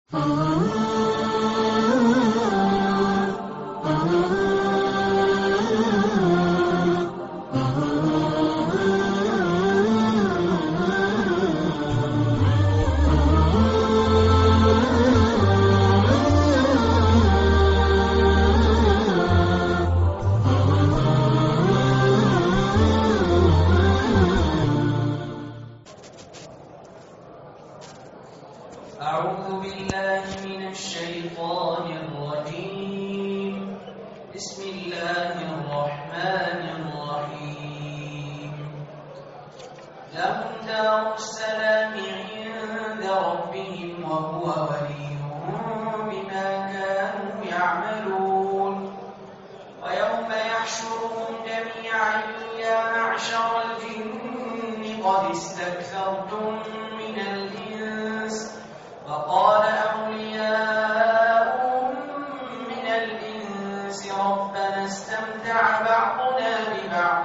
أعوذ بالله من الشيطان الرجيم. بسم الله الرحمن الرحيم. لهم دار السلام عند ربهم وهو وليهم بما كانوا يعملون. ويوم يحشرهم جميعا يا معشر الجن قد استكثرتم من الإنس فقال أولياؤهم من الإنس ربنا استمتع بعضنا ببعض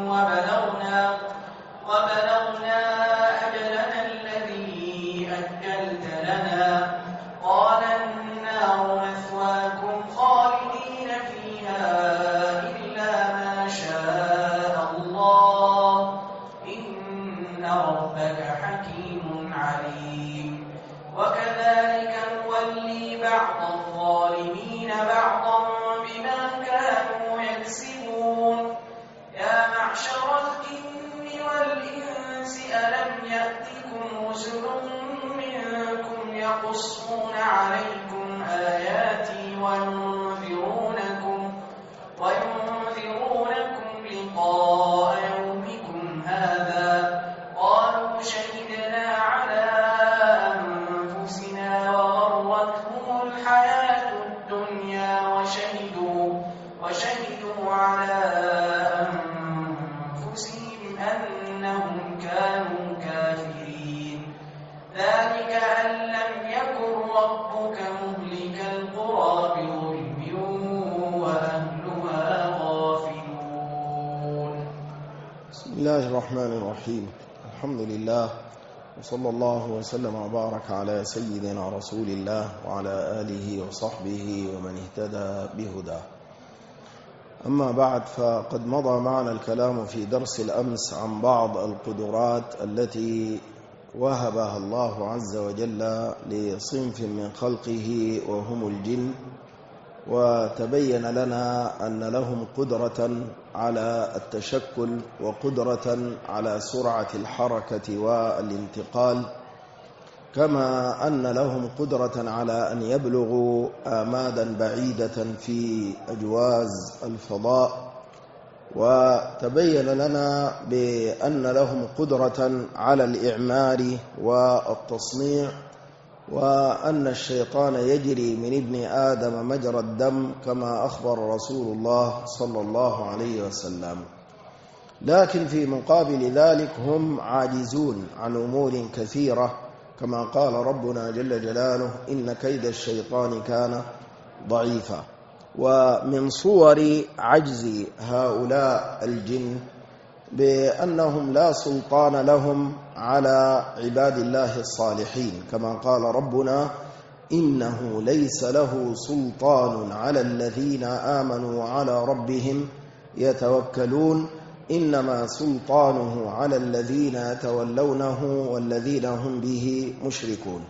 وبلغنا أجلنا الذي أجلت لنا قال النار مثواكم خالدين فيها إلا ما شاء الله إن ربك حكيم عليم. وكذلك نولي بعض الظالمين بعضا بما كانوا يكسبون. يا معشر الجن والإنس ألم يأتكم رسل منكم يقصون عليكم آياتي وينذرونكم لقاء يومكم هذا قالوا شهدنا على وغرتهم الحياة الدنيا وشهدوا على أنفسهم أنهم كانوا كافرين. ذلك أن لم يكن ربك مهلك القرى بظلم وأهلها غافلون. بسم الله الرحمن الرحيم. الحمد لله وصلى الله وسلم وبارك على سيدنا رسول الله وعلى آله وصحبه ومن اهتدى بهداه. أما بعد، فقد مضى معنا الكلام في درس الأمس عن بعض القدرات التي وهبها الله عز وجل لصنف من خلقه وهم الجن، وتبين لنا أن لهم قدرة على التشكل وقدرة على سرعة الحركة والانتقال، كما أن لهم قدرة على أن يبلغوا آمادا بعيدة في أجواز الفضاء. وتبين لنا بأن لهم قدرة على الإعمار والتصنيع، وأن الشيطان يجري من ابن آدم مجرى الدم كما أخبر رسول الله صلى الله عليه وسلم. لكن في مقابل ذلك هم عاجزون عن أمور كثيرة، كما قال ربنا جل جلاله إن كيد الشيطان كان ضعيفا. ومن صور عجز هؤلاء الجن بأنهم لا سلطان لهم على عباد الله الصالحين، كما قال ربنا إنه ليس له سلطان على الذين آمنوا وعلى ربهم يتوكلون إنما سلطانه على الذين يتولونه والذين هم به مشركون.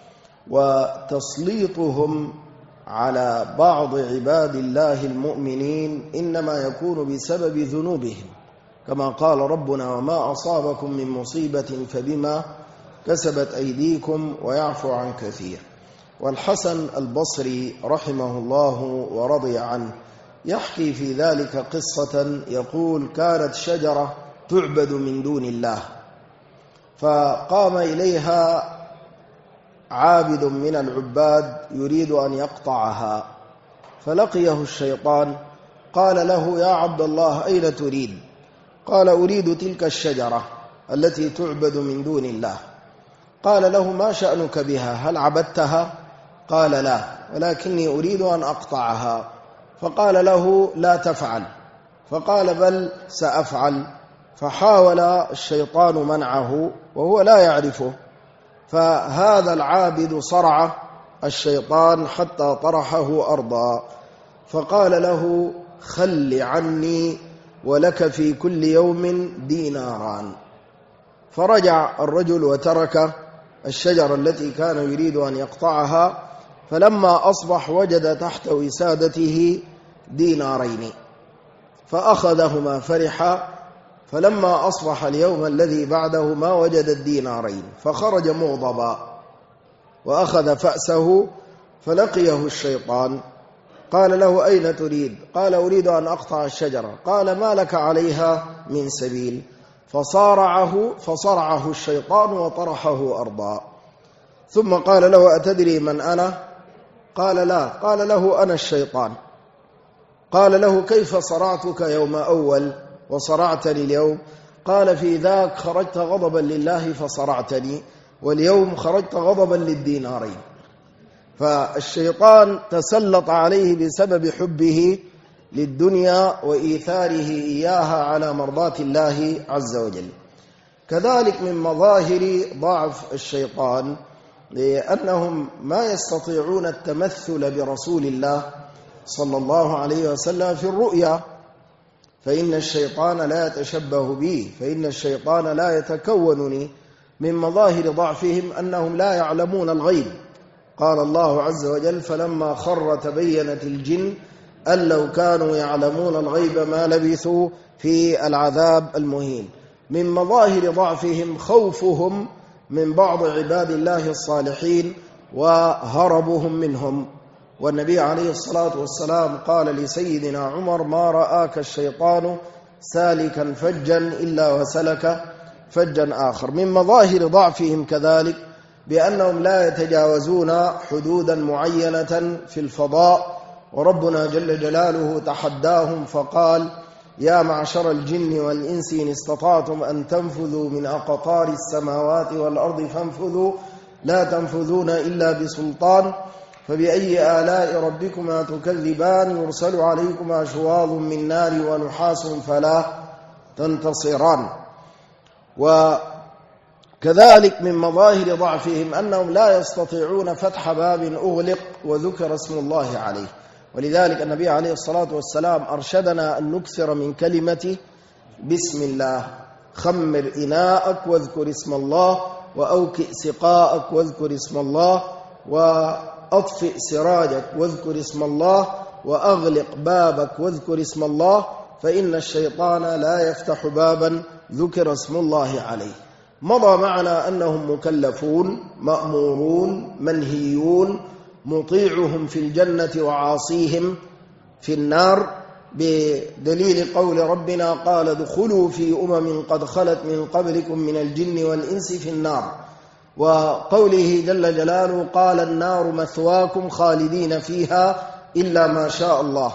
وتسليطهم على بعض عباد الله المؤمنين إنما يكون بسبب ذنوبهم، كما قال ربنا وما أصابكم من مصيبة فبما كسبت أيديكم ويعفو عن كثير. والحسن البصري رحمه الله ورضي عنه يحكي في ذلك قصة، يقول كانت شجرة تعبد من دون الله، فقام إليها عابد من العباد يريد أن يقطعها، فلقيه الشيطان قال له يا عبد الله أين تريد؟ قال أريد تلك الشجرة التي تعبد من دون الله. قال له ما شأنك بها؟ هل عبدتها؟ قال لا، ولكني أريد أن أقطعها. فقال له لا تفعل، فقال بل سأفعل. فحاول الشيطان منعه وهو لا يعرفه، فهذا العابد صرع الشيطان حتى طرحه أرضا، فقال له: خل عني ولك في كل يوم ديناران. فرجع الرجل وترك الشجرة التي كان يريد أن يقطعها، فلما أصبح وجد تحت وسادته دينارين فأخذهما فرحا، فلما أصبح اليوم الذي بعده ما وجد الدينارين، فخرج مغضبا وأخذ فأسه، فلقيه الشيطان قال له: أين تريد؟ قال: أريد أن أقطع الشجرة. قال: ما لك عليها من سبيل؟ فصرعه الشيطان وطرحه أرضا. ثم قال له: أتدري من أنا؟ قال: لا. قال له: أنا الشيطان. قال له: كيف صرعتك يوم أول وصرعتني اليوم؟ قال: في ذاك خرجت غضبا لله فصرعتني، واليوم خرجت غضبا للدينارين. فالشيطان تسلط عليه بسبب حبه للدنيا وإيثاره إياها على مرضاة الله عز وجل. كذلك من مظاهر ضعف الشيطان لأنهم ما يستطيعون التمثل برسول الله صلى الله عليه وسلم في الرؤيا، فإن الشيطان لا يتشبه به، فإن الشيطان لا يتكونني. من مظاهر ضعفهم أنهم لا يعلمون الغيب. قال الله عز وجل: فلما خر تبينت الجن أن لو كانوا يعلمون الغيب ما لبثوا في العذاب المهين. من مظاهر ضعفهم خوفهم من بعض عباد الله الصالحين وهربهم منهم. والنبي عليه الصلاة والسلام قال لسيدنا عمر: ما رآك الشيطان سالكا فجا إلا وسلك فجا آخر. من مظاهر ضعفهم كذلك بأنهم لا يتجاوزون حدودا معينة في الفضاء، وربنا جل جلاله تحداهم فقال: يا معشر الجن والإنس إن استطعتم أن تنفذوا من أقطار السماوات والأرض فانفذوا لا تنفذون إلا بسلطان، فبأي آلاء ربكما تكذبان يرسل عليكما شواظ من نار ونحاس فلا تنتصران. وكذلك من مظاهر ضعفهم أنهم لا يستطيعون فتح باب أغلق وذكر اسم الله عليه، ولذلك النبي عليه الصلاة والسلام أرشدنا أن نكثر من كلمة بسم الله: خمر إناءك واذكر اسم الله، وأوكئ سقاءك واذكر اسم الله، وأطفئ سراجك واذكر اسم الله، وأغلق بابك واذكر اسم الله، فإن الشيطان لا يفتح بابا ذكر اسم الله عليه. مضى معنا أنهم مكلفون مأمورون منهيون، مطيعهم في الجنة وعاصيهم في النار، بدليل قول ربنا: قال ادخلوا في قد خلت من قبلكم من الجن والإنس في النار، وقوله جل جلاله: قال النار مثواكم خالدين فيها إلا ما شاء الله.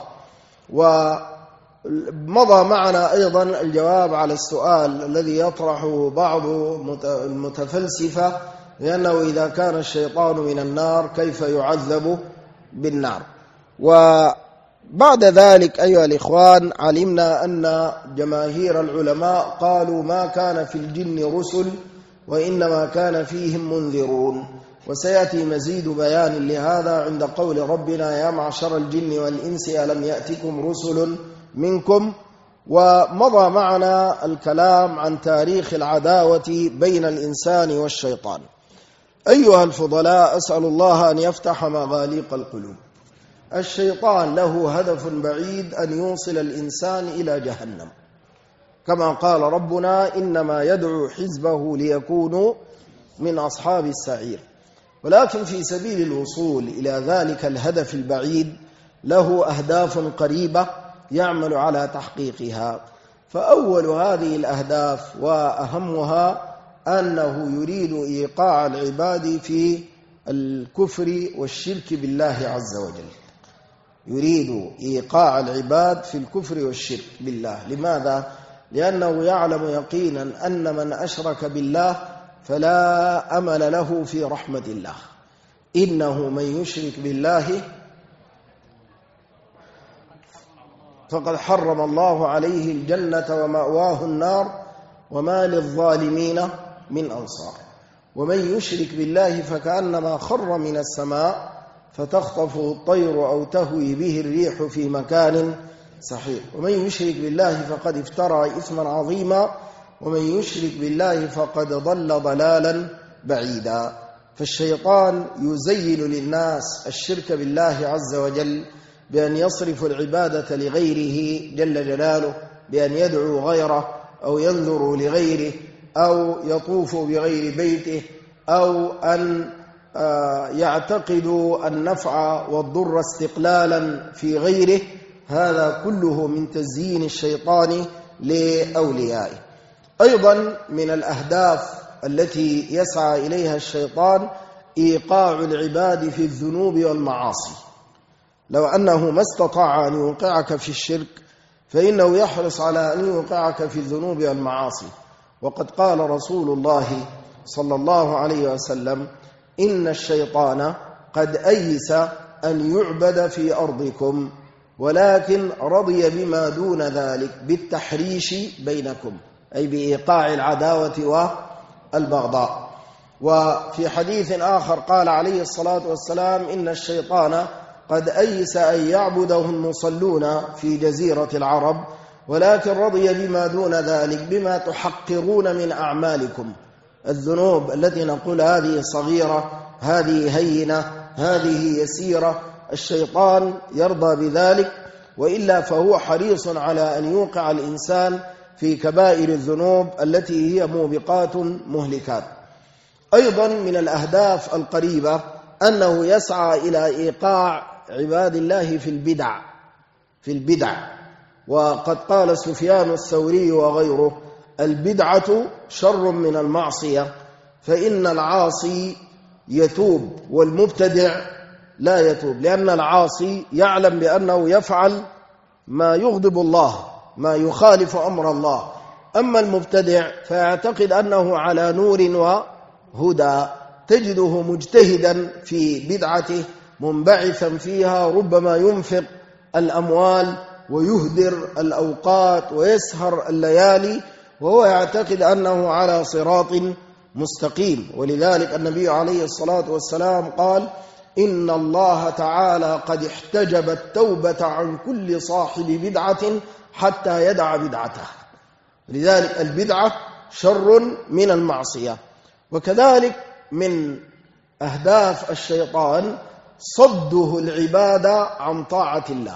ومضى معنا أيضا الجواب على السؤال الذي يطرحه بعض المتفلسفة، لأنه إذا كان الشيطان من النار كيف يعذب بالنار؟ وبعد ذلك أيها الإخوان علمنا أن جماهير العلماء قالوا ما كان في الجن رسل وإنما كان فيهم منذرون، وسيأتي مزيد بيان لهذا عند قول ربنا: يا معشر الجن والإنس ألم يأتكم رسل منكم. ومضى معنا الكلام عن تاريخ العداوة بين الإنسان والشيطان. أيها الفضلاء، أسأل الله أن يفتح مغاليق القلوب. الشيطان له هدف بعيد أن يوصل الإنسان إلى جهنم، كما قال ربنا: إنما يدعو حزبه ليكونوا من أصحاب السعير. ولكن في سبيل الوصول إلى ذلك الهدف البعيد له أهداف قريبة يعمل على تحقيقها. فأول هذه الأهداف وأهمها أنه يريد إيقاع العباد في الكفر والشرك بالله عز وجل. يريد إيقاع العباد في الكفر والشرك بالله. لماذا؟ لأنه يعلم يقينا أن من أشرك بالله فلا أمل له في رحمة الله. إنه من يشرك بالله فقد حرم الله عليه الجنة ومأواه النار وما للظالمين من أنصار. ومن يشرك بالله فكأنما خر من السماء فتخطف الطير أو تهوي به الريح في مكان سحيق. ومن يشرك بالله فقد افترى إثما عظيما ومن يشرك بالله فقد ضل ضلالا بعيدا. فالشيطان يزين للناس الشرك بالله عز وجل بأن يصرف العبادة لغيره جل جلاله، بأن يدعو غيره أو ينذر لغيره أو يطوف بغير بيته أو أن يعتقدوا النفع والضر استقلالا في غيره. هذا كله من تزيين الشيطان لأوليائه. أيضا من الأهداف التي يسعى إليها الشيطان إيقاع العباد في الذنوب والمعاصي. لو أنه ما استطاع أن يوقعك في الشرك فإنه يحرص على أن يوقعك في الذنوب والمعاصي. وقد قال رسول الله صلى الله عليه وسلم: إن الشيطان قد أيس أن يعبد في أرضكم ولكن رضي بما دون ذلك بالتحريش بينكم، أي بإيقاع العداوة والبغضاء. وفي حديث آخر قال عليه الصلاة والسلام: إن الشيطان قد أيس أن يعبده المصلون في جزيرة العرب ولكن رضي بما دون ذلك بما تحقرون من أعمالكم. الذنوب التي نقول هذه صغيرة، هذه هينة، هذه يسيرة، الشيطان يرضى بذلك، وإلا فهو حريص على أن يوقع الإنسان في كبائر الذنوب التي هي موبقات مهلكات. أيضا من الأهداف القريبة أنه يسعى إلى إيقاع عباد الله في البدع. وقد قال سفيان الثوري وغيره: البدعة شر من المعصية، فإن العاصي يتوب والمبتدع لا يتوب، لأن العاصي يعلم بأنه يفعل ما يغضب الله، ما يخالف أمر الله. أما المبتدع فيعتقد أنه على نور وهدى، تجده مجتهدا في بدعته منبعثا فيها، ربما ينفق الأموال ويهدر الأوقات ويسهر الليالي وهو يعتقد أنه على صراط مستقيم. ولذلك النبي عليه الصلاة والسلام قال: إن الله تعالى قد احتجب التوبة عن كل صاحب بدعة حتى يدع بدعته. لذلك البدعة شر من المعصية. وكذلك من أهداف الشيطان صده العباد عن طاعة الله،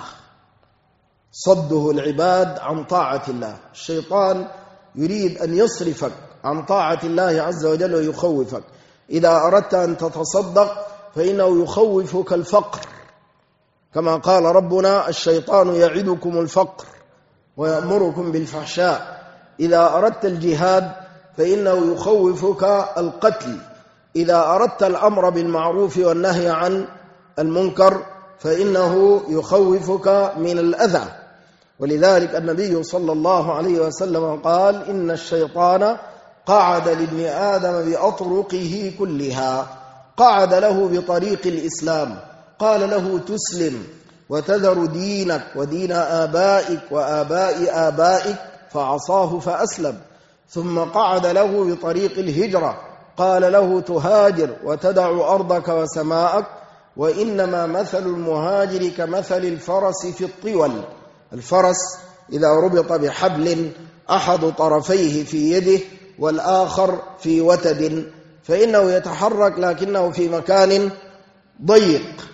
صده العباد عن طاعة الله. الشيطان يريد أن يصرفك عن طاعة الله عز وجل ويخوفك. إذا أردت أن تتصدق فإنه يخوفك الفقر، كما قال ربنا: الشيطان يعدكم الفقر ويأمركم بالفحشاء. إذا أردت الجهاد فإنه يخوفك القتل. إذا أردت الأمر بالمعروف والنهي عن المنكر فإنه يخوفك من الأذى. ولذلك النبي صلى الله عليه وسلم قال: إن الشيطان قعد لابن آدم بأطرقه كلها. قعد له بطريق الإسلام، قال له: تسلم وتذر دينك ودين آبائك وآباء آبائك، فعصاه فأسلم. ثم قعد له بطريق الهجرة، قال له: تهاجر وتدع أرضك وسماءك، وإنما مثل المهاجر كمثل الفرس في الطول. الفرس إذا ربط بحبل أحد طرفيه في يده والآخر في وتد فإنه يتحرك لكنه في مكان ضيق،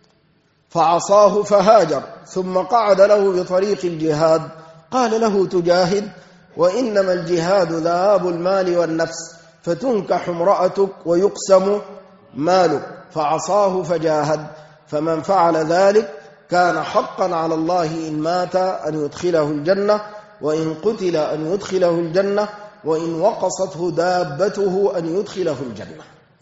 فعصاه فهاجر. ثم قعد له بطريق الجهاد، قال له: تجاهد، وإنما الجهاد ذهاب المال والنفس، فتنكح امرأتك ويقسم مالك، فعصاه فجاهد. فمن فعل ذلك كان حقا على الله إن مات أن يدخله الجنة، وإن قتل أن يدخله الجنة، وإن وقصته دابته أن يدخله الجنة.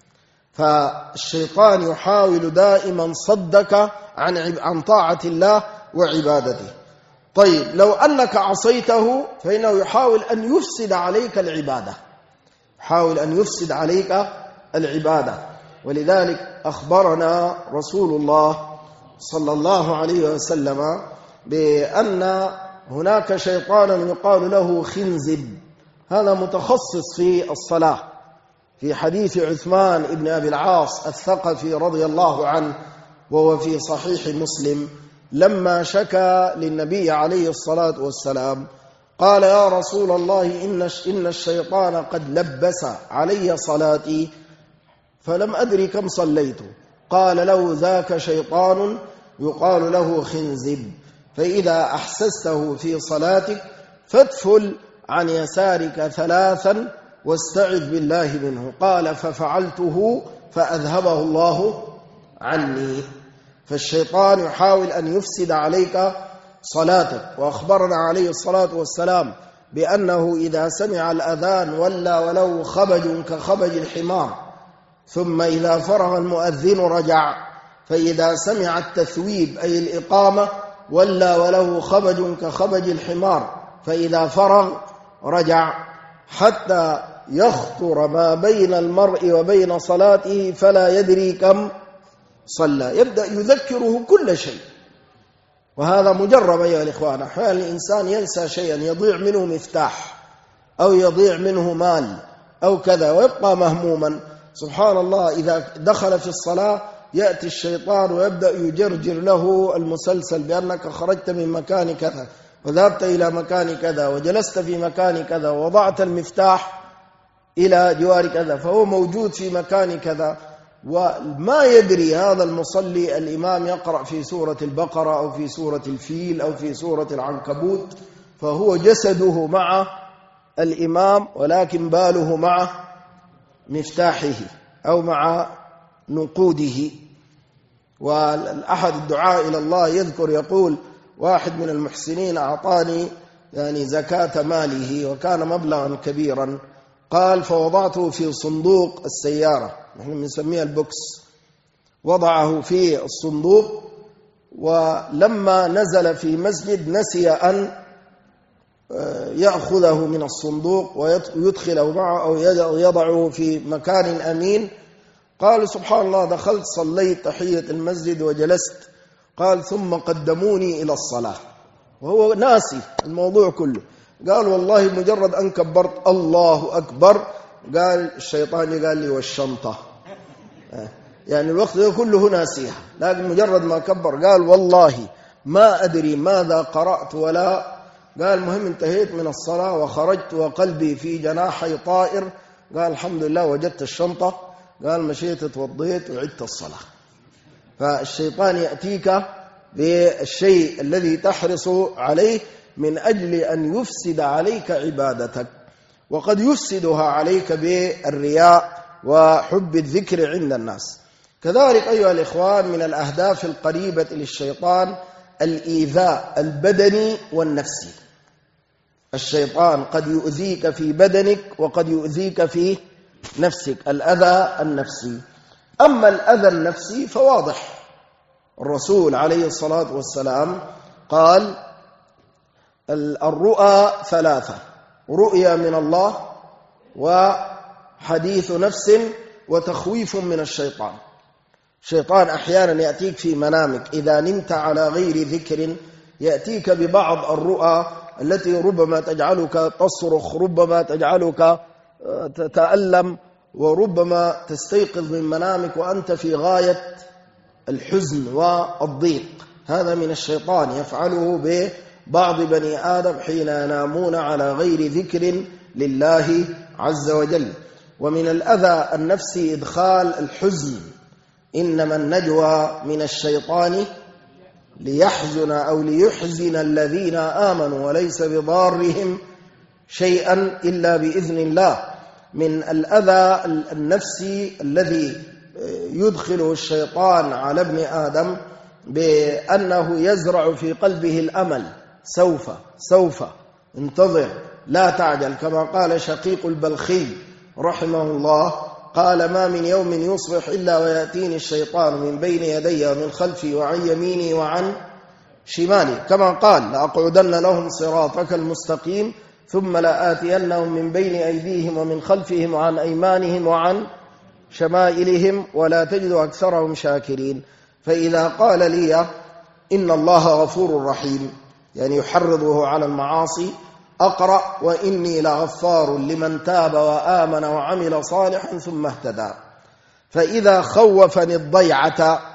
فالشيطان يحاول دائما صدك عن طاعة الله وعبادته. طيب، لو أنك عصيته فإنه يحاول أن يفسد عليك العبادة، يحاول أن يفسد عليك العبادة. ولذلك أخبرنا رسول الله صلى الله عليه وسلم بأن هناك شيطانا يقال له خنزب، هذا متخصص في الصلاة. في حديث عثمان بن أبي العاص الثقفي رضي الله عنه وهو في صحيح مسلم لما شكى للنبي عليه الصلاة والسلام قال: يا رسول الله إن الشيطان قد لبس علي صلاتي فلم أدري كم صليت. قال له: ذاك شيطان يقال له خنزب، فإذا أحسسته في صلاتك فادفل عن يسارك 3 واستعذ بالله منه. قال: ففعلته فأذهبه الله عني. فالشيطان يحاول أن يفسد عليك صلاتك. وأخبرنا عليه الصلاة والسلام بأنه إذا سمع الأذان ولى وله خبج كخبج الحمار، ثم إذا فرغ المؤذن رجع، فإذا سمع التثويب أي الإقامة ولى وله خبج كخبج الحمار، فإذا فرغ رجع، حتى يخطر ما بين المرء وبين صلاته فلا يدري كم صلى. يبدأ يذكره كل شيء. وهذا مجرب أيها الإخوان. أحيانا الإنسان ينسى شيئا، يضيع منه مفتاح أو يضيع منه مال أو كذا، ويبقى مهموما. سبحان الله، إذا دخل في الصلاة يأتي الشيطان ويبدأ يجرجر له المسلسل بأنك خرجت من مكان كذا وذهبت إلى مكان كذا وجلست في مكان كذا ووضعت المفتاح إلى جوار كذا، فهو موجود في مكان كذا، وما يدري هذا المصلي الإمام يقرأ في سورة البقرة أو في سورة الفيل أو في سورة العنكبوت، فهو جسده مع الإمام ولكن باله مع مفتاحه أو مع نقوده. والأحد الدعاء إلى الله يذكر يقول: واحد من المحسنين أعطاني زكاة ماله وكان مبلغا كبيرا، قال: فوضعته في صندوق السيارة، نحن نسميها البوكس، وضعه في الصندوق، ولما نزل في مسجد نسي أن يأخذه من الصندوق ويدخله معه أو يضعه في مكان أمين. قال: سبحان الله، دخلت صليت تحية المسجد وجلست. قال: ثم قدموني إلى الصلاة، وهو ناسي الموضوع كله. قال: والله مجرد أن كبرت الله أكبر، قال الشيطان قال لي: والشنطة. يعني الوقت ده كله ناسيها، لكن مجرد ما كبر قال: والله ما أدري ماذا قرأت ولا. قال: المهم انتهيت من الصلاة وخرجت وقلبي في جناحي طائر. قال: الحمد لله وجدت الشنطة. قال: مشيت توضيت وعدت الصلاة. فالشيطان يأتيك بالشيء الذي تحرص عليه من أجل أن يفسد عليك عبادتك، وقد يفسدها عليك بالرياء وحب الذكر عند الناس. كذلك أيها الإخوان، من الأهداف القريبة للشيطان الإيذاء البدني والنفسي. الشيطان قد يؤذيك في بدنك وقد يؤذيك في نفسك، الأذى النفسي. أما الأذى النفسي فواضح، الرسول عليه الصلاة والسلام قال: الرؤى 3: رؤيا من الله، وحديث نفس، وتخويف من الشيطان. الشيطان أحيانا يأتيك في منامك إذا نمت على غير ذكر، يأتيك ببعض الرؤى التي ربما تجعلك تصرخ، ربما تجعلك تتألم، وربما تستيقظ من منامك وأنت في غاية الحزن والضيق. هذا من الشيطان، يفعله ببعض بني آدم حين ينامون على غير ذكر لله عز وجل. ومن الأذى النفسي إدخال الحزن. إنما النجوى من الشيطان ليحزن أو ليحزن الذين آمنوا وليس بضارهم شيئا إلا بإذن الله. من الأذى النفسي الذي يدخله الشيطان على ابن آدم بأنه يزرع في قلبه الأمل: سوف انتظر، لا تعجل. كما قال شقيق البلخي رحمه الله، قال: ما من يوم يصبح إلا ويأتيني الشيطان من بين يدي ومن خلفي وعن يميني وعن شمالي. كما قال: لأقعدن لهم صراطك المستقيم ثم لآتينهم من بين أيديهم ومن خلفهم وعن أيمانهم وعن شمائلهم ولا تجد أكثرهم شاكرين. فإذا قال لي إن الله غفور رحيم، يعني يحرضه على المعاصي، أقرأ: وإني لغفار لمن تاب وآمن وعمل صالحا ثم اهتدى. فإذا خوفني الضيعة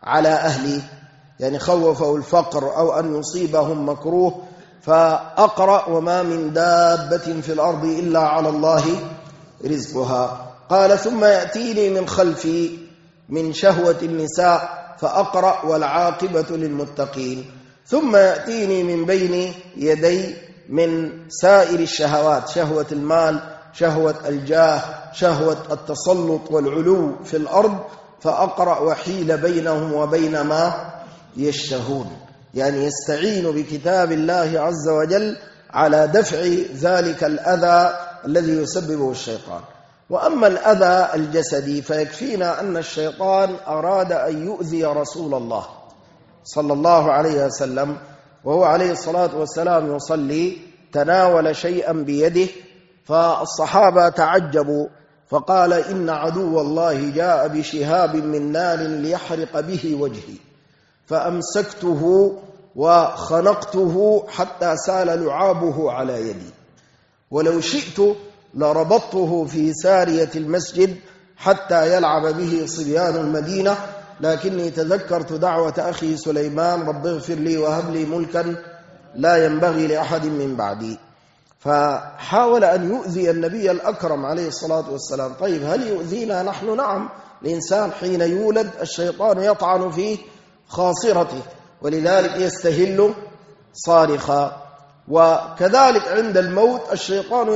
على أهلي، يعني خوفه الفقر أو أن يصيبهم مكروه، فأقرأ وما من دابة في الأرض إلا على الله رزقها. قال ثم يأتيني من خلفي من شهوة النساء فأقرأ والعاقبة للمتقين، ثم يأتيني من بين يدي من سائر الشهوات، شهوة المال، شهوة الجاه، شهوة التسلط والعلو في الأرض، فأقرأ وحيل بينهم وبين ما يشتهون، يعني يستعين بكتاب الله عز وجل على دفع ذلك الأذى الذي يسببه الشيطان. وأما الأذى الجسدي فيكفينا أن الشيطان أراد أن يؤذي رسول الله صلى الله عليه وسلم وهو عليه الصلاة والسلام يصلي، تناول شيئا بيده، فالصحابة تعجبوا فقال إن عدو الله جاء بشهاب من نار ليحرق به وجهي، فأمسكته وخنقته حتى سال لعابه على يدي، ولو شئت لربطته في سارية المسجد حتى يلعب به صبيان المدينة، لكني تذكرت دعوة أخي سليمان رب اغفر لي وهب لي ملكا لا ينبغي لأحد من بعدي. فحاول أن يؤذي النبي الأكرم عليه الصلاة والسلام. طيب هل يؤذينا نحن؟ نعم، الإنسان حين يولد الشيطان يطعن في خاصرته، ولذلك يستهل صارخا. وكذلك عند الموت الشيطان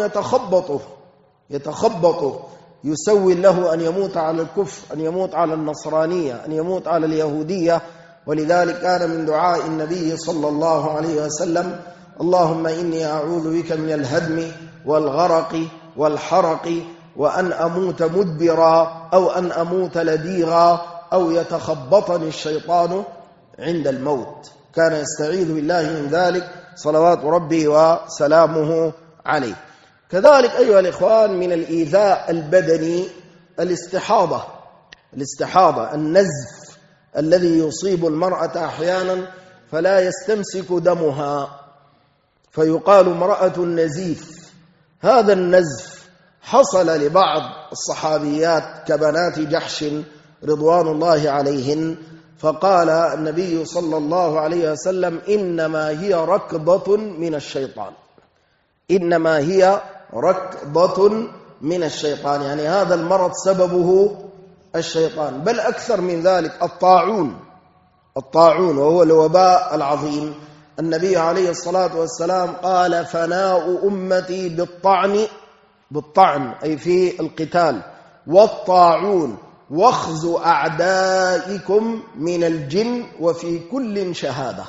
يتخبطه يسوي له أن يموت على الكفر، أن يموت على النصرانية، أن يموت على اليهودية. ولذلك كان من دعاء النبي صلى الله عليه وسلم اللهم إني أعوذ بك من الهدم والغرق والحرق وأن أموت مدبرا أو أن أموت لديغا أو يتخبطني الشيطان عند الموت. كان يستعيذ بالله من ذلك صلوات ربي وسلامه عليه. كذلك أيها الإخوان من الإيذاء البدني الاستحاضة، النزف الذي يصيب المرأة أحيانا فلا يستمسك دمها فيقال امرأة نزيف. هذا النزف حصل لبعض الصحابيات كبنات جحش رضوان الله عليهن، فقال النبي صلى الله عليه وسلم إنما هي ركضة من الشيطان، إنما هي ركضة من الشيطان، يعني هذا المرض سببه الشيطان. بل أكثر من ذلك الطاعون وهو الوباء العظيم. النبي عليه الصلاة والسلام قال فناء أمتي بالطعن أي في القتال، والطاعون واخذ أعدائكم من الجن وفي كل شهادة.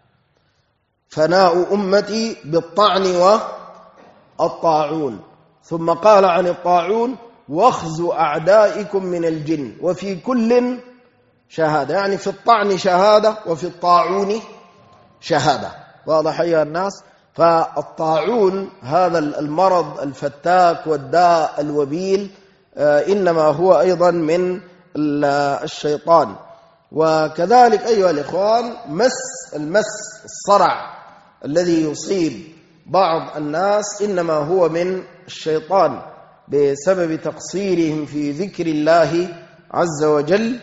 فناء أمتي بالطعن والطاعون، ثم قال عن الطاعون واخذ أعدائكم من الجن وفي كل شهادة، يعني في الطعن شهادة وفي الطاعون شهادة. واضح أيها الناس؟ فالطاعون هذا المرض الفتاك والداء الوبيل إنما هو أيضا من الشيطان. وكذلك أيها الإخوان المس الصرع الذي يصيب بعض الناس إنما هو من الشيطان بسبب تقصيرهم في ذكر الله عز وجل.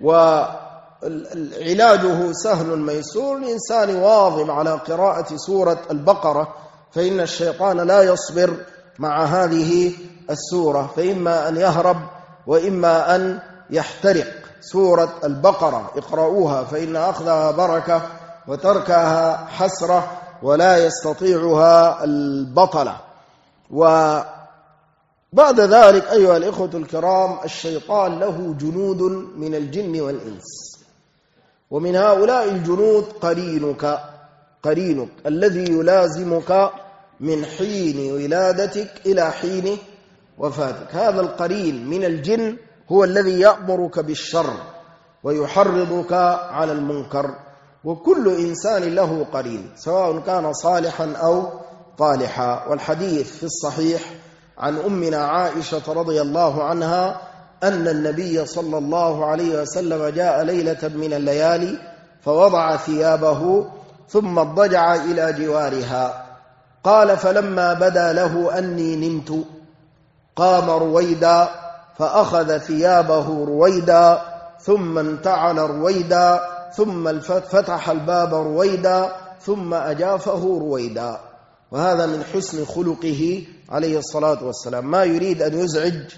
وعلاجه سهل ميسور، الإنسان واظب على قراءة سورة البقرة، فإن الشيطان لا يصبر مع هذه السورة، فإما أن يهرب وإما أن يحترق. سورة البقرة اقرأوها فإن أخذها بركة وتركها حسرة ولا يستطيعها البطلة. وبعد ذلك أيها الإخوة الكرام الشيطان له جنود من الجن والإنس، ومن هؤلاء الجنود قرينك الذي يلازمك من حين ولادتك إلى حين وفاتك. هذا القرين من الجن هو الذي يأمرك بالشر ويحرضك على المنكر. وكل إنسان له قرين سواء كان صالحا أو طالحا. والحديث في الصحيح عن أمنا عائشة رضي الله عنها أن النبي صلى الله عليه وسلم جاء ليلة من الليالي فوضع ثيابه ثم اضطجع إلى جوارها. قال فلما بدا له أني نمت قام رويدا فأخذ ثيابه رويدا ثم انتعل رويدا، ثم فتح الباب رويدا، ثم أجافه رويدا. وهذا من حسن خلقه عليه الصلاة والسلام، ما يريد أن يزعج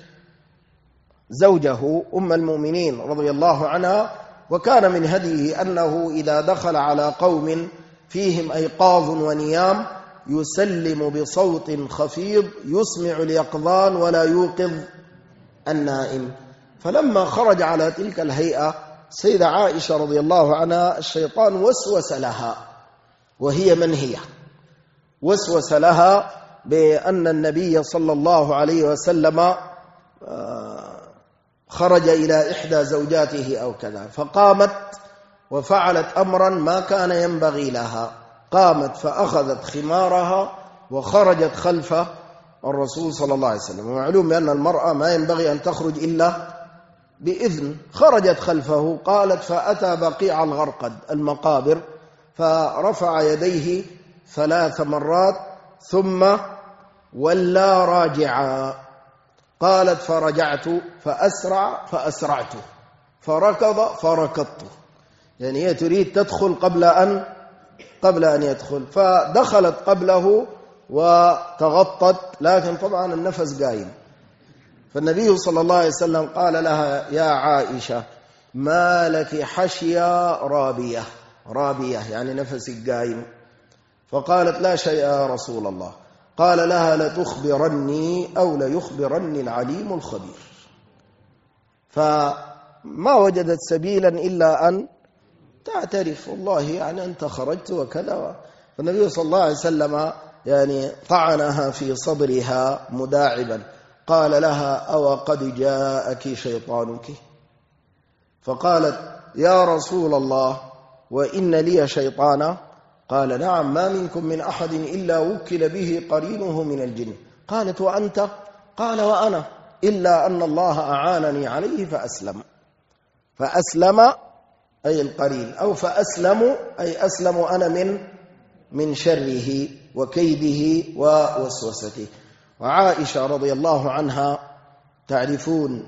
زوجه أم المؤمنين رضي الله عنها. وكان من هديه أنه إذا دخل على قوم فيهم أيقاظ ونيام يسلم بصوت خفيض يسمع اليقظان ولا يوقظ النائم. فلما خرج على تلك الهيئة سيدة عائشة رضي الله عنها الشيطان وسوس لها، وهي من هي؟ وسوس لها بأن النبي صلى الله عليه وسلم خرج إلى إحدى زوجاته أو كذا، فقامت وفعلت أمرا ما كان ينبغي لها. قامت فأخذت خمارها وخرجت خلف الرسول صلى الله عليه وسلم. ومعلوم بأن المرأة ما ينبغي أن تخرج إلا بإذن. خرجت خلفه، قالت فأتى بقيع الغرقد المقابر فرفع يديه 3 مرات ثم ولى راجعا. قالت فرجعت فأسرع فأسرعته، فركض فركضته، يعني هي تريد تدخل قبل أن يدخل، فدخلت قبله وتغطت، لكن طبعا النفس قايم. فالنبي صلى الله عليه وسلم قال لها يا عائشة ما لك حشية رابية، رابية يعني نفسك قايم. فقالت لا شيء يا رسول الله. قال لها لتخبرني أو ليخبرني العليم الخبير. فما وجدت سبيلا إلا أن تعترف والله يعني أنت خرجت وكذا. فالنبي صلى الله عليه وسلم يعني طعنها في صدرها مداعبا، قال لها أو قد جاءك شيطانك؟ فقالت يا رسول الله وإن لي شيطانا؟ قال نعم ما منكم من أحد إلا وكل به قرينه من الجن. قالت وأنت؟ قال وأنا، إلا أن الله أعانني عليه فأسلم. فأسلم أي القرين، أو فأسلم أي أسلم أنا من شره وكيده ووسوسته. وعائشة رضي الله عنها تعرفون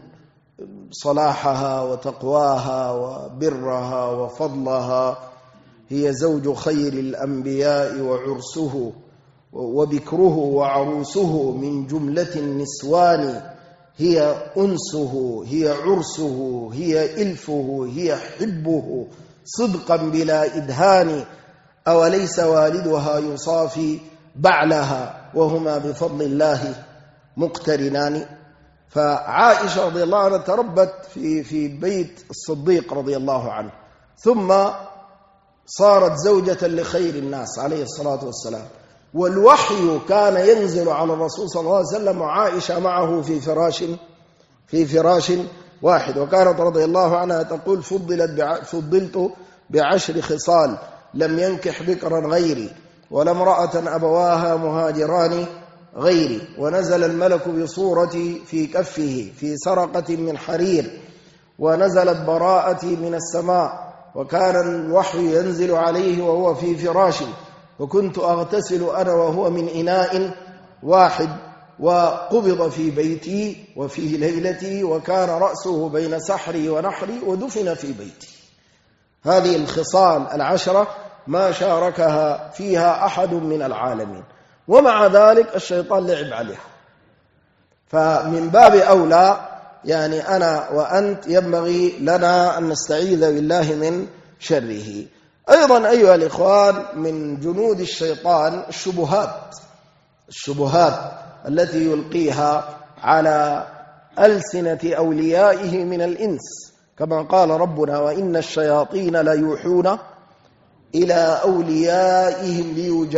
صلاحها وتقواها وبرها وفضلها، هي زوج خير الأنبياء وعرسه وبكره وعروسه من جملة النسوان، هي أنسه هي عرسه هي إلفه هي حبه صدقا بلا إدهان، أوليس والدها يصافي بعلها وهما بفضل الله مقترنان. فعائشة رضي الله عنها تربت في بيت الصديق رضي الله عنه، ثم صارت زوجة لخير الناس عليه الصلاة والسلام، والوحي كان ينزل على الرسول صلى الله عليه وسلم وعائشة معه في فراش واحد. وكانت رضي الله عنها تقول فضلت ب10 خصال لم ينكح بكرا غيري ولا امرأة أبواها مهاجران غيري، ونزل الملك بصورتي في كفه في سرقة من حرير، ونزلت براءتي من السماء، وكان الوحي ينزل عليه وهو في فراشه، وكنت أغتسل أنا وهو من إناء واحد، وقبض في بيتي وفي ليلتي، وكان رأسه بين سحري ونحري، ودفن في بيتي. هذه الخصال 10 ما شاركها فيها أحد من العالمين، ومع ذلك الشيطان لعب عليها. فمن باب أولى يعني أنا وأنت ينبغي لنا أن نستعيذ بالله من شره. أيضا أيها الإخوان من جنود الشيطان الشبهات التي يلقيها على ألسنة أوليائه من الإنس، كما قال ربنا وإن الشياطين ليوحون إلى أوليائهم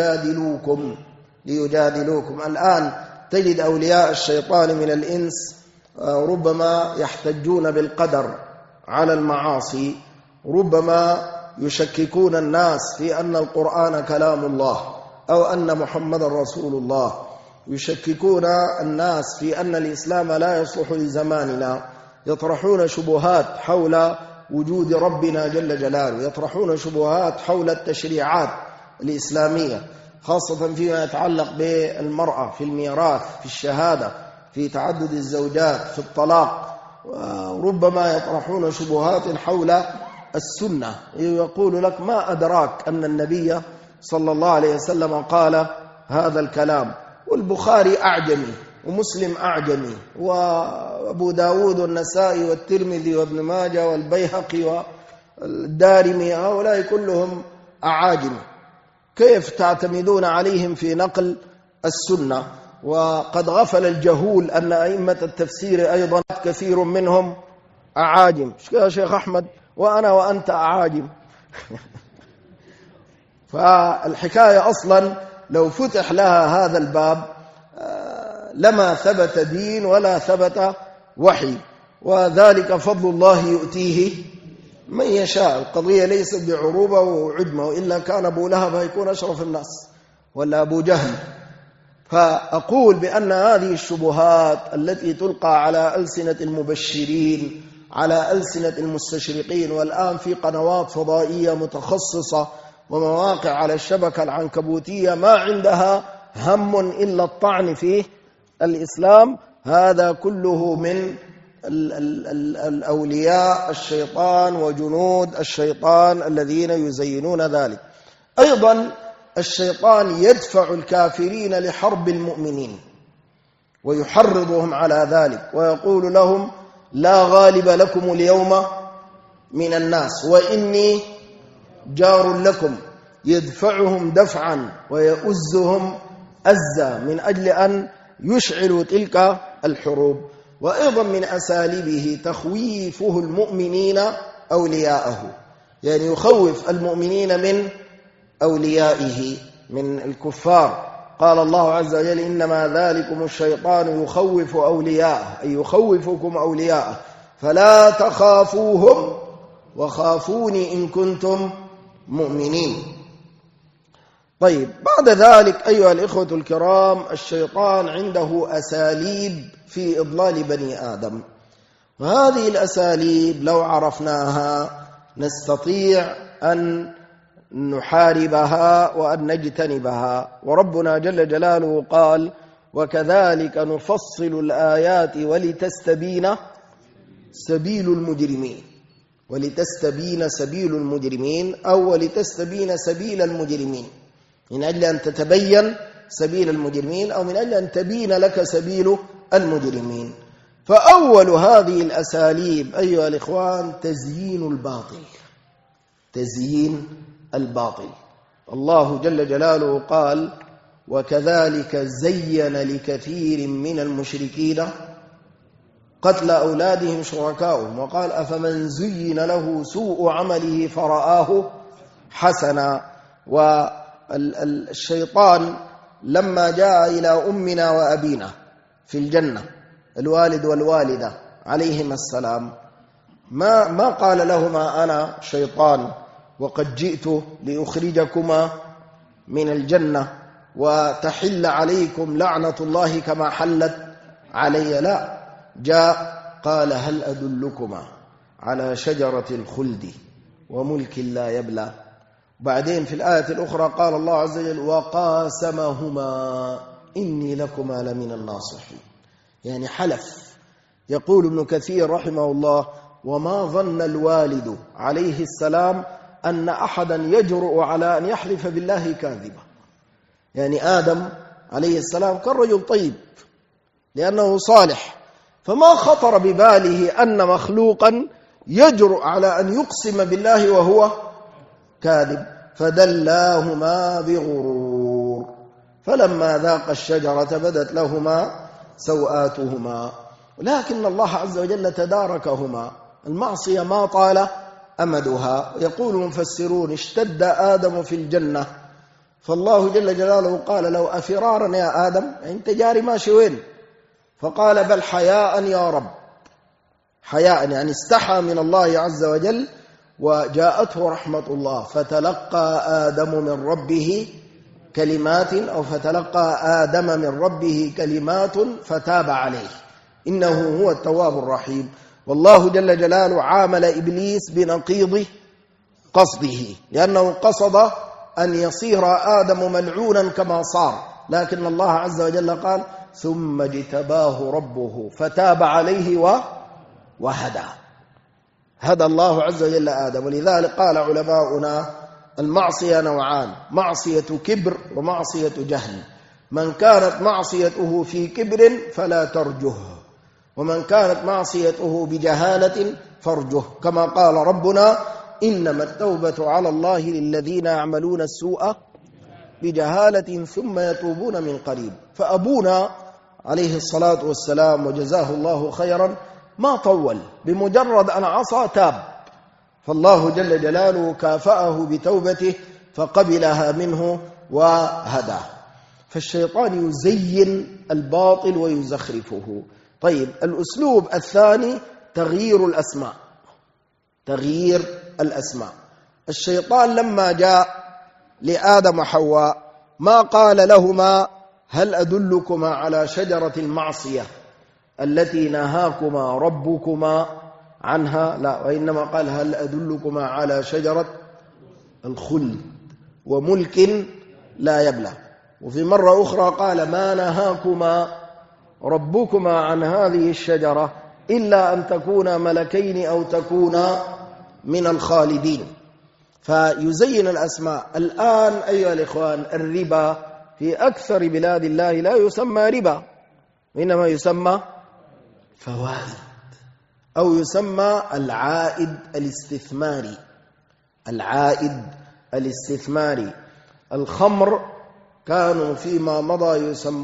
ليجادلوكم. الآن تجد أولياء الشيطان من الإنس ربما يحتجون بالقدر على المعاصي، ربما يشككون الناس في أن القرآن كلام الله أو أن محمد رسول الله، يشككون الناس في أن الإسلام لا يصلح لزماننا، يطرحون شبهات حول وجود ربنا جل جلاله، يطرحون شبهات حول التشريعات الإسلامية، خاصة فيما يتعلق بالمرأة، في الميراث، في الشهادة، في تعدد الزوجات، في الطلاق، وربما يطرحون شبهات حول السنة. يقول لك ما أدراك أن النبي صلى الله عليه وسلم قال هذا الكلام، والبخاري أعجمي ومسلم أعجمي وأبو داود والنسائي والترمذي وابن ماجه والبيهقي والدارمي هؤلاء كلهم أعاجم، كيف تعتمدون عليهم في نقل السنة؟ وقد غفل الجهول أن أئمة التفسير أيضا كثير منهم أعاجم. يا شيخ أحمد وأنا وأنت أعاجم. فالحكاية أصلا لو فتح لها هذا الباب لما ثبت دين ولا ثبت وحي، وذلك فضل الله يؤتيه من يشاء. القضية ليست بعروبة وعجمة، وإلا كان أبو لهب يكون أشرف الناس ولا أبو جهل. فأقول بأن هذه الشبهات التي تلقى على ألسنة المبشرين، على ألسنة المستشرقين، والآن في قنوات فضائية متخصصة ومواقع على الشبكة العنكبوتية ما عندها هم إلا الطعن في الإسلام، هذا كله من الأولياء الشيطان وجنود الشيطان الذين يزينون ذلك. أيضا الشيطان يدفع الكافرين لحرب المؤمنين ويحرضهم على ذلك، ويقول لهم لا غالب لكم اليوم من الناس وإني جار لكم، يدفعهم دفعا ويؤزهم أزا من أجل أن يشعلوا تلك الحروب. وأيضا من أساليبه تخويفه المؤمنين أولياءه، يعني يخوف المؤمنين من أوليائه من الكفار. قال الله عز وجل إنما ذلكم الشيطان يخوف أولياءه، أي يخوفكم أولياءه، فلا تخافوهم وخافوني إن كنتم مؤمنين. طيب، بعد ذلك أيها الإخوة الكرام، الشيطان عنده أساليب في إضلال بني آدم، وهذه الأساليب لو عرفناها نستطيع أن نحاربها وأن نجتنبها. وربنا جل جلاله قال وكذلك نفصل الآيات ولتستبين سبيل المجرمين، ولتستبين سبيل المجرمين أو ولتستبين سبيل المجرمين، من أجل أن تتبين سبيل المجرمين أو من أجل أن تبين لك سبيل المجرمين. فأول هذه الأساليب أيها الإخوان تزيين الباطل، تزيين الباطل. الله جل جلاله قال وكذلك زين لكثير من المشركين قتل أولادهم شركاؤهم، وقال أفمن زين له سوء عمله فرآه حسنا. والشيطان لما جاء إلى أمنا وأبينا في الجنة الوالد والوالدة عليهما السلام ما قال لهما أنا شيطان وقد جئت لأخرجكما من الجنة وتحل عليكم لعنة الله كما حلت علي، لا، جاء قال هل أدلكما على شجرة الخلد وملك لا يبلى. بعدين في الآية الأخرى قال الله عز وجل وقاسمهما إني لكما لمن الناصحين، يعني حلف. يقول ابن كثير رحمه الله وما ظن الوالد عليه السلام أن أحدا يجرؤ على أن يحلف بالله كاذبا. يعني آدم عليه السلام كان رجل طيب لأنه صالح، فما خطر بباله أن مخلوقا يجرؤ على أن يقسم بالله وهو كاذب، فدلاهما بغرور، فلما ذاق الشجرة بدت لهما سوآتهما، ولكن الله عز وجل تداركهما. المعصية ما طال أمدها. يقول المفسرون اشتد آدم في الجنة، فالله جل جلاله قال لو أفرارا يا آدم، أنت جاري ماشي وين؟ فقال بل حياء يا رب، حياء يعني استحى من الله عز وجل، وجاءته رحمة الله فتلقى آدم من ربه كلمات أو فتلقى آدم من ربه كلمات فتاب عليه إنه هو التواب الرحيم. والله جل جلاله عامل إبليس بنقيض قصده، لأنه قصد أن يصير آدم ملعونا كما صار، لكن الله عز وجل قال ثم اجتباه ربه فتاب عليه وهدى. هدى الله عز وجل آدم. ولذلك قال علماؤنا المعصية نوعان: معصية كبر ومعصية جهل. من كانت معصيته في كبر فلا ترجه، ومن كانت معصيته بجهالة فارجه، كما قال ربنا: إنما التوبة على الله للذين يعملون السوء بجهالة ثم يتوبون من قريب. فأبونا عليه الصلاة والسلام وجزاه الله خيرا ما طول، بمجرد أن عصى تاب، فالله جل جلاله كافأه بتوبته فقبلها منه وهداه. فالشيطان يزين الباطل ويزخرفه. طيب، الأسلوب الثاني تغيير الأسماء. تغيير الأسماء. الشيطان لما جاء لآدم وحواء ما قال لهما: هل أدلكما على شجرة المعصية التي نهاكما ربكما عنها؟ لا، وإنما قال: هل أدلكما على شجرة الخلد وملك لا يبلى. وفي مرة أخرى قال: ما نهاكما ربكما عن هذه الشجرة إلا أن تكونا ملكين أو تكونا من الخالدين. فيزين الأسماء. الآن أيها الإخوان، الربا في أكثر بلاد الله لا يسمى ربا، وإنما يسمى فوائد، أو يسمى العائد الاستثماري. العائد الاستثماري. الخمر كانوا فيما مضى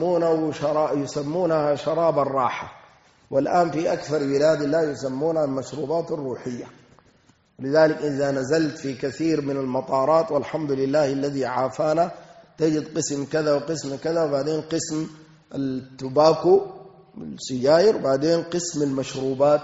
يسمونها شراب الراحة، والآن في أكثر بلاد الله يسمونها المشروبات الروحية. لذلك إذا نزلت في كثير من المطارات، والحمد لله الذي عافانا، تجد قسم كذا وقسم كذا، وبعدين قسم التباكو السجاير، وبعدين قسم المشروبات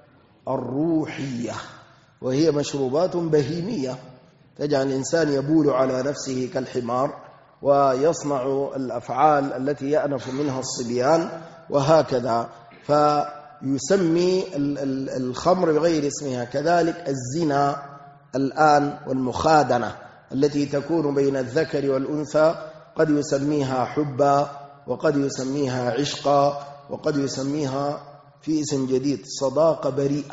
الروحية، وهي مشروبات بهيمية تجعل الإنسان يبول على نفسه كالحمار ويصنع الأفعال التي يأنف منها الصبيان وهكذا. فيسمي الخمر بغير اسمها. كذلك الزنا الآن والمخادنة التي تكون بين الذكر والأنثى قد يسميها حبا، وقد يسميها عشقا، وقد يسميها في اسم جديد صداقة بريئة.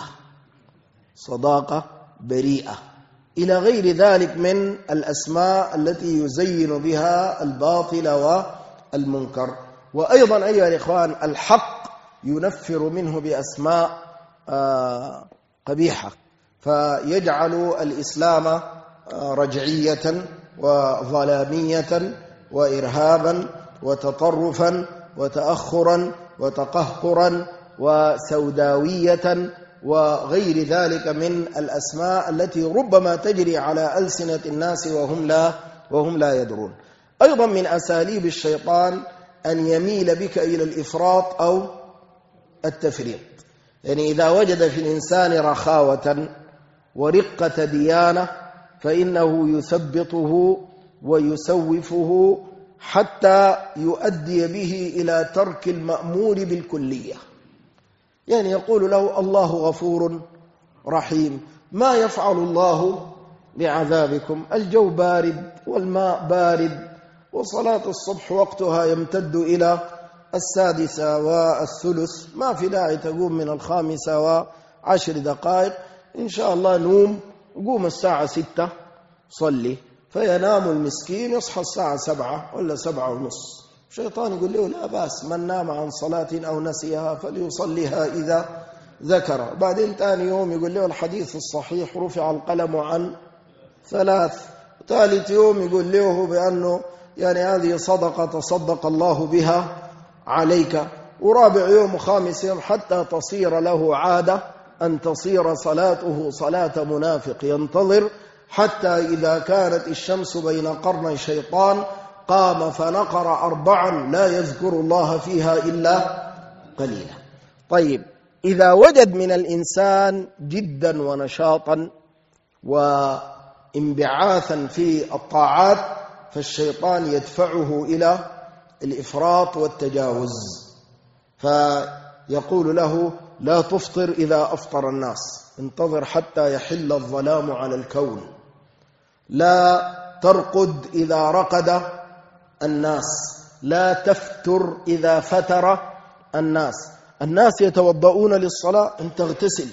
صداقة بريئة إلى غير ذلك من الأسماء التي يزين بها الباطل والمنكر. وأيضا أيها الإخوان، الحق ينفر منه بأسماء قبيحة، فيجعل الإسلام رجعية وظلامية وإرهابا وتطرفا وتأخرا وتقهقرا وسوداوية وغير ذلك من الأسماء التي ربما تجري على ألسنة الناس وهم لا يدرون. أيضا من أساليب الشيطان أن يميل بك إلى الإفراط أو التفريط. يعني إذا وجد في الإنسان رخاوة ورقة ديانة فإنه يثبطه ويسوفه حتى يؤدي به إلى ترك المأمور بالكلية. يعني يقول له: الله غفور رحيم، ما يفعل الله بعذابكم؟ الجو بارد والماء بارد، وصلاة الصبح وقتها يمتد إلى 6:03، ما في داعي تقوم من 5:10، إن شاء الله نوم، قوم الساعة 6 صلي. فينام المسكين، يصحى الساعة 7 ولا 7:30. الشيطان يقول له: لا بأس، من نام عن صلاة أو نسيها فليصليها إذا ذكر. بعدين ثاني يوم يقول له الحديث الصحيح: رفع القلم عن 3. ثالث يوم يقول له بأنه يعني هذه صدقة تصدق الله بها عليك. ورابع يوم وخامس يوم حتى تصير له عادة أن تصير صلاته صلاة منافق ينتظر، حتى إذا كانت الشمس بين قرني شيطان قام فنقر 4 لا يذكر الله فيها إلا قليلا. طيب، إذا وجد من الإنسان جدا ونشاطا وانبعاثا في الطاعات فالشيطان يدفعه إلى الإفراط والتجاوز، فيقول له: لا تفطر إذا أفطر الناس، انتظر حتى يحل الظلام على الكون. لا ترقد إذا رقد الناس، لا تفتر إذا فتر الناس. الناس يتوضؤون للصلاة، أنت اغتسل،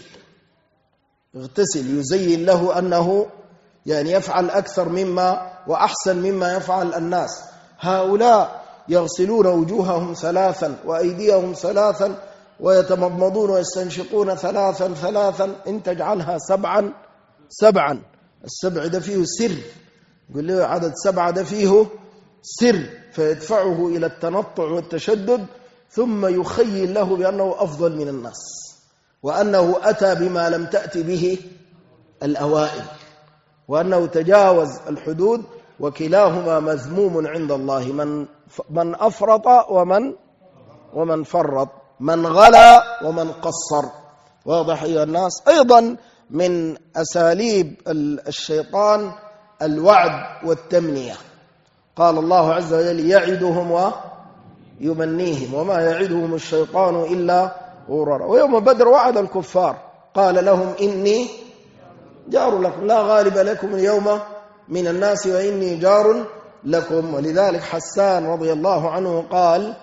يزين له أنه يعني يفعل أكثر مما وأحسن مما يفعل الناس. هؤلاء يغسلون وجوههم 3 وأيديهم 3 ويتمضمضون ويستنشقون 3 أنت اجعلها 7. السبع ده فيه سر، يقول له عدد 7 ده فيه سر، فيدفعه إلى التنطع والتشدد، ثم يخيل له بأنه أفضل من الناس وأنه أتى بما لم تأتي به الأوائل وأنه تجاوز الحدود، وكلاهما مذموم عند الله، من أفرط ومن فرط، من غلا ومن قصر. واضح أيها الناس؟ أيضا من أساليب الشيطان الوعد والتمنية. قال الله عز وجل يعدهم ويمنيهم وما يعدهم الشيطان إلا غرورا. ويوم بدر وعد الكفار قال لهم إني جار لكم لا غالب لكم اليوم من الناس وإني جار لكم. ولذلك حسان رضي الله عنه قال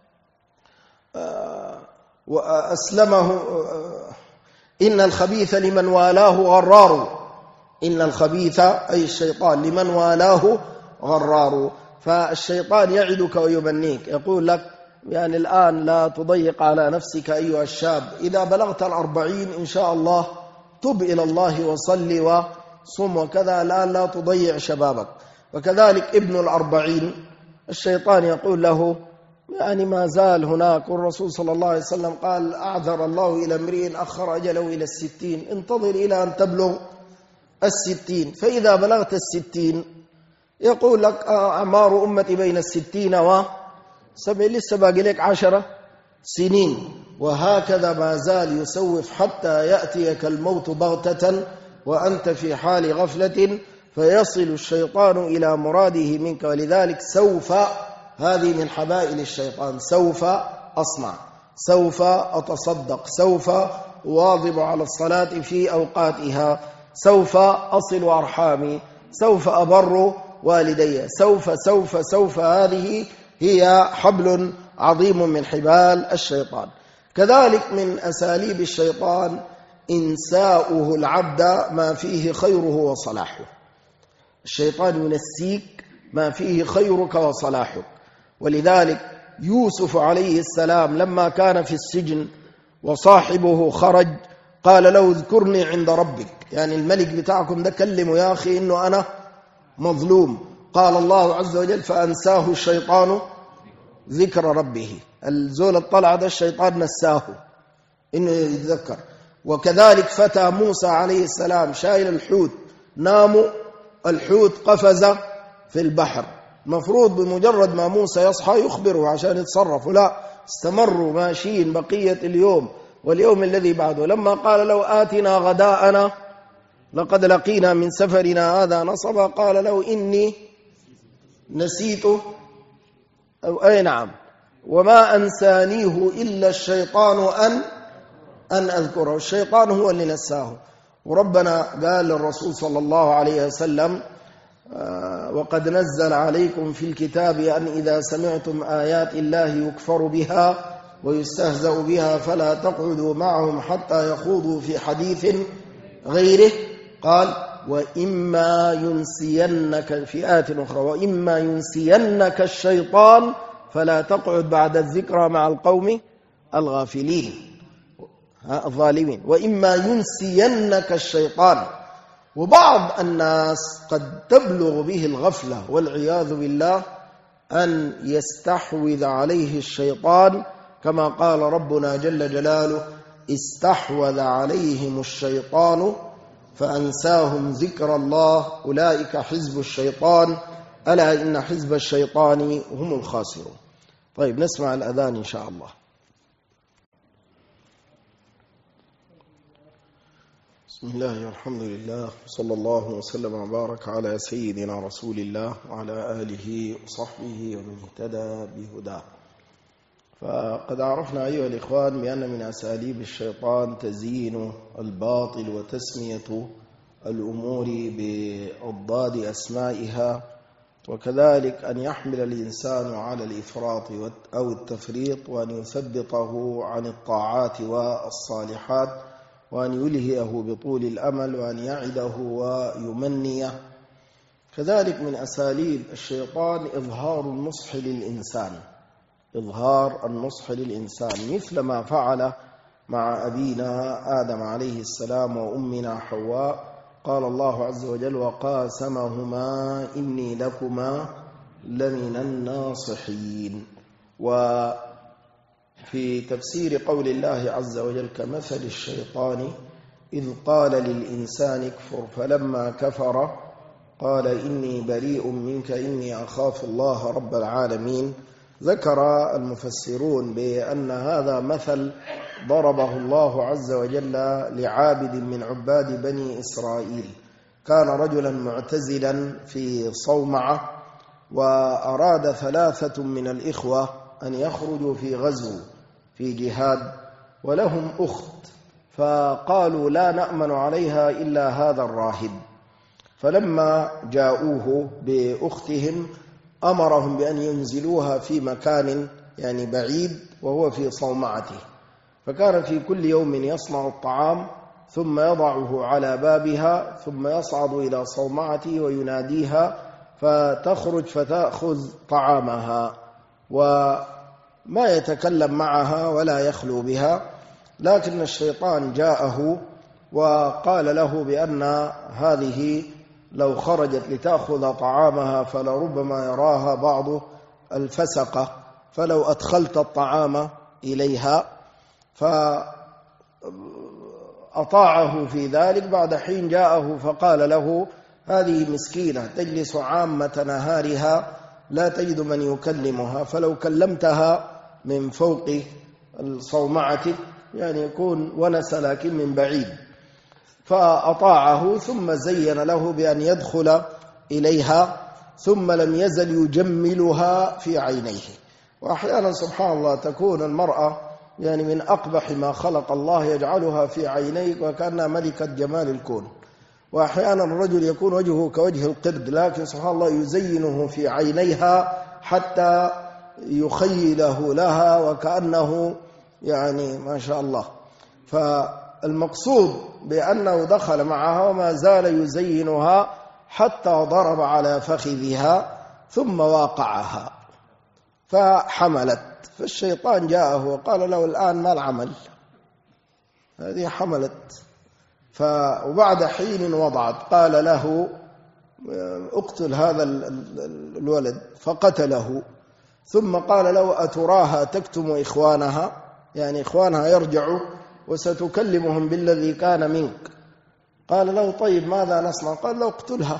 وأسلمه إن الخبيث لمن والاه غرار، إن الخبيث أي الشيطان لمن والاه غرار. فالشيطان يعدك ويمنيك، يقول لك يعني الآن لا تضيق على نفسك أيها الشاب، إذا بلغت 40 إن شاء الله تب إلى الله وصلي وصم وكذا، الآن لا تضيع شبابك. وكذلك ابن 40 الشيطان يقول له يعني ما زال هناك، والرسول صلى الله عليه وسلم قال أعذر الله إلى امرئ أخر أجله إلى 60، انتظر إلى أن تبلغ 60. فإذا بلغت 60 يقول لك أعمار أمتي بين 60 و70، لسه باقي لك 10 سنين. وهكذا ما زال يسوف حتى يأتيك الموت بغتة وأنت في حال غفلة، فيصل الشيطان إلى مراده منك. ولذلك سوف، هذه من حبائل الشيطان، سوف أصنع، سوف أتصدق، سوف أواظب على الصلاة في أوقاتها، سوف أصل أرحامي، سوف أبر والدي، سوف سوف سوف. هذه هي حبل عظيم من حبال الشيطان. كذلك من أساليب الشيطان إنساؤه العبد ما فيه خيره وصلاحه. الشيطان ينسيك ما فيه خيرك وصلاحك. ولذلك يوسف عليه السلام لما كان في السجن وصاحبه خرج قال له اذكرني عند ربك، يعني الملك بتاعكم ده كلمه يا أخي إنه أنا مظلوم. قال الله عز وجل فأنساه الشيطان ذكر ربه، الزول الطلع ده الشيطان نساه إنه يتذكر. وكذلك فتى موسى عليه السلام شايل الحوت، ناموا الحوت قفز في البحر، مفروض بمجرد ما موسى يصحى يخبره عشان يتصرفوا، لا، استمروا ماشيين بقية اليوم واليوم الذي بعده. لما قال لو آتنا غداءنا لقد لقينا من سفرنا هذا نصبا، قال له إني نسيته أو أي نعم وما أنسانيه إلا الشيطان أن أذكره. الشيطان هو اللي نساه. وربنا قال للرسول صلى الله عليه وسلم وقد نزل عليكم في الكتاب أن إذا سمعتم آيات الله يكفر بها ويستهزأ بها فلا تقعدوا معهم حتى يخوضوا في حديث غيره. قال وإما ينسينك في آيات أخرى وإما ينسينك الشيطان فلا تقعد بعد الذكرى مع القوم الغافلين الظالمين، وإما ينسينك الشيطان. وبعض الناس قد تبلغ به الغفلة والعياذ بالله أن يستحوذ عليه الشيطان، كما قال ربنا جل جلاله استحوذ عليهم الشيطان فأنساهم ذكر الله أولئك حزب الشيطان ألا إن حزب الشيطان هم الخاسرون. طيب نسمع الأذان إن شاء الله. بسم الله والحمد لله صلى الله وسلم وبارك على سيدنا رسول الله وعلى آله وصحبه ومن اهتدى بهداه. فقد عرفنا أيها الإخوان بأن من أساليب الشيطان تزيين الباطل وتسمية الأمور بأضداد أسمائها وكذلك أن يحمل الإنسان على الإفراط أو التفريط، وأن يثبطه عن الطاعات والصالحات، وأن يلهيه بطول الأمل، وأن يعده ويمنيه. كذلك من أساليب الشيطان إظهار النصح للإنسان، إظهار النصح للإنسان، مثل ما فعل مع أبينا آدم عليه السلام وأمنا حواء. قال الله عز وجل: وقاسمهما إني لكما لمن الناصحين. وفي تفسير قول الله عز وجل: كمثل الشيطان إذ قال للإنسان اكفر فلما كفر قال إني بريء منك إني أخاف الله رب العالمين. ذكر المفسرون بأن هذا مثل ضربه الله عز وجل لعابد من عباد بني إسرائيل، كان رجلا معتزلا في صومعة، وأراد 3 من الإخوة أن يخرجوا في غزو في جهاد، ولهم أخت، فقالوا لا نأمن عليها إلا هذا الراهب. فلما جاءوه بأختهم أمرهم بأن ينزلوها في مكان يعني بعيد وهو في صومعته، فكان في كل يوم يصنع الطعام ثم يضعه على بابها، ثم يصعد إلى صومعته ويناديها فتخرج فتأخذ طعامها، وما يتكلم معها ولا يخلو بها. لكن الشيطان جاءه وقال له بأن هذه لو خرجت لتأخذ طعامها فلربما يراها بعض الفسقة، فلو أدخلت الطعام إليها. فأطاعه في ذلك. بعد حين جاءه فقال له: هذه مسكينة تجلس عامة نهارها لا تجد من يكلمها، فلو كلمتها من فوق الصومعة يعني يكون ونس لكن من بعيد. فأطاعه، ثم زين له بأن يدخل إليها، ثم لم يزل يجملها في عينيه. وأحيانا سبحان الله تكون المرأة يعني من أقبح ما خلق الله، يجعلها في عينيك وكأنها ملكة جمال الكون. وأحيانا الرجل يكون وجهه كوجه القرد، لكن سبحان الله يزينه في عينيها حتى يخيله لها وكأنه يعني ما شاء الله. فالمقصود بأنه دخل معها وما زال يزينها حتى ضرب على فخذها ثم واقعها فحملت. فالشيطان جاءه وقال له: الآن ما العمل؟ هذه حملت. وبعد حين وضعت قال له: اقتل هذا الولد، فقتله. ثم قال له: أتراها تكتم إخوانها؟ يعني إخوانها يرجعوا وستكلمهم بالذي كان منك. قال له: طيب ماذا نصنع؟ قال له: اقتلها.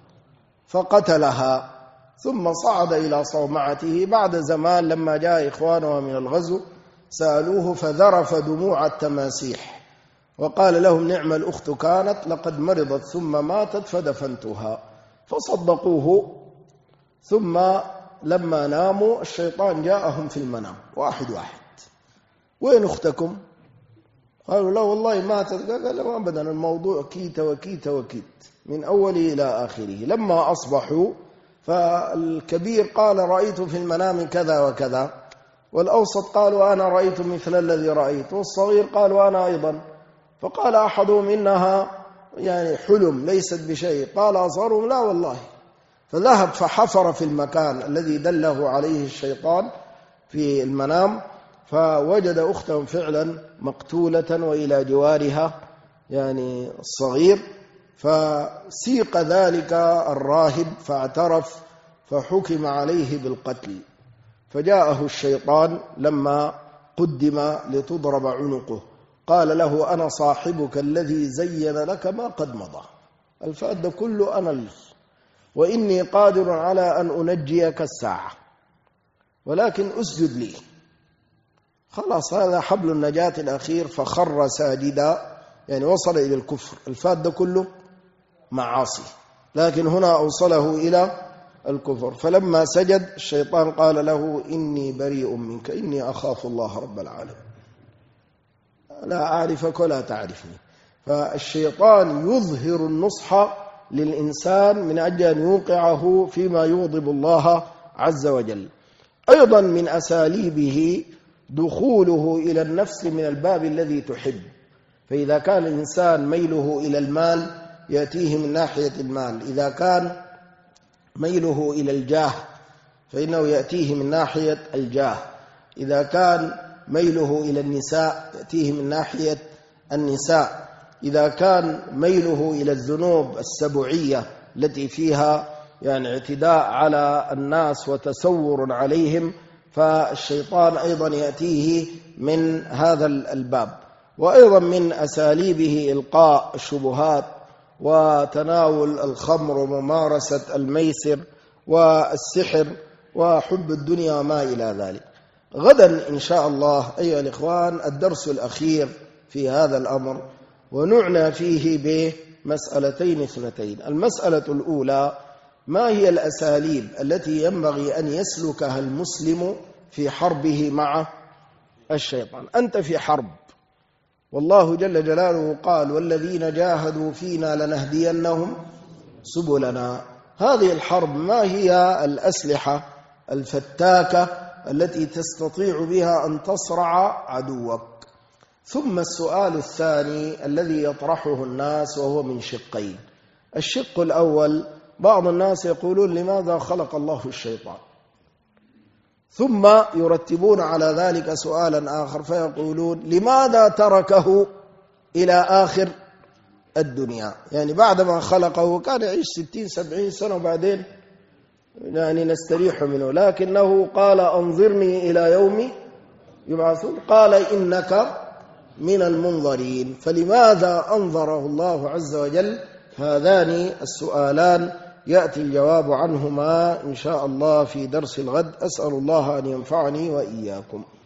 فقتلها، ثم صعد إلى صومعته. بعد زمان لما جاء إخوانها من الغزو سألوه فذرف دموع التماسيح وقال لهم: نعم الأخت كانت، لقد مرضت ثم ماتت فدفنتها. فصدقوه. ثم لما ناموا الشيطان جاءهم في المنام واحد واحد: وين أختكم؟ قالوا: لا والله ماتت. قال: لا أبدا، الموضوع كيت وكيت وكيت من أوله إلى آخره. لما أصبحوا فالكبير قال: رأيت في المنام كذا وكذا، والأوسط قالوا: أنا رأيت مثل الذي رأيت، والصغير قالوا: أنا أيضا. فقال أحدهم: إنها يعني حلم ليست بشيء. قال أصغرهم: لا والله. فذهب فحفر في المكان الذي دله عليه الشيطان في المنام، فوجد أختهم فعلا مقتولة وإلى جوارها يعني الصغير. فسيق ذلك الراهب فاعترف، فحكم عليه بالقتل. فجاءه الشيطان لما قدم لتضرب عنقه، قال له: أنا صاحبك الذي زين لك ما قد مضى، الفأد كله أنا لي، وإني قادر على أن أنجيك الساعة، ولكن أسجد لي. خلاص، هذا حبل النجاة الأخير. فخر ساجدا، يعني وصل إلى الكفر. الفأد كله معاصي، لكن هنا أوصله إلى الكفر. فلما سجد الشيطان قال له: إني بريء منك إني أخاف الله رب العالمين، لا أعرفك ولا تعرفني. فالشيطان يظهر النصح للإنسان من أجل أن يوقعه فيما يغضب الله عز وجل. أيضا من أساليبه دخوله إلى النفس من الباب الذي تحب، فإذا كان الإنسان ميله إلى المال يأتيه من ناحية المال، إذا كان ميله إلى الجاه فإنه يأتيه من ناحية الجاه، إذا كان ميله إلى النساء يأتيه من ناحية النساء، إذا كان ميله إلى الذنوب السبعية التي فيها يعني اعتداء على الناس وتسور عليهم فالشيطان أيضا يأتيه من هذا الباب. وأيضا من أساليبه إلقاء الشبهات وتناول الخمر وممارسة الميسر والسحر وحب الدنيا وما إلى ذلك. غدا إن شاء الله أيها الإخوان الدرس الأخير في هذا الأمر، ونعنى فيه بمسألتين اثنتين. المسألة الأولى: ما هي الأساليب التي ينبغي أن يسلكها المسلم في حربه مع الشيطان؟ أنت في حرب، والله جل جلاله قال: والذين جاهدوا فينا لنهدينهم سبلنا. هذه الحرب ما هي الأسلحة الفتاكة التي تستطيع بها أن تصرع عدوك؟ ثم السؤال الثاني الذي يطرحه الناس وهو من شقين. الشق الأول: بعض الناس يقولون لماذا خلق الله الشيطان؟ ثم يرتبون على ذلك سؤالا آخر فيقولون لماذا تركه إلى آخر الدنيا؟ يعني بعدما خلقه كان يعيش 60-70 سنة وبعدين يعني نستريح منه، لكنه قال أنظرني إلى يوم يبعثون، قال إنك من المنظرين. فلماذا أنظره الله عز وجل؟ هذان السؤالان يأتي الجواب عنهما إن شاء الله في درس الغد. أسأل الله أن ينفعني وإياكم.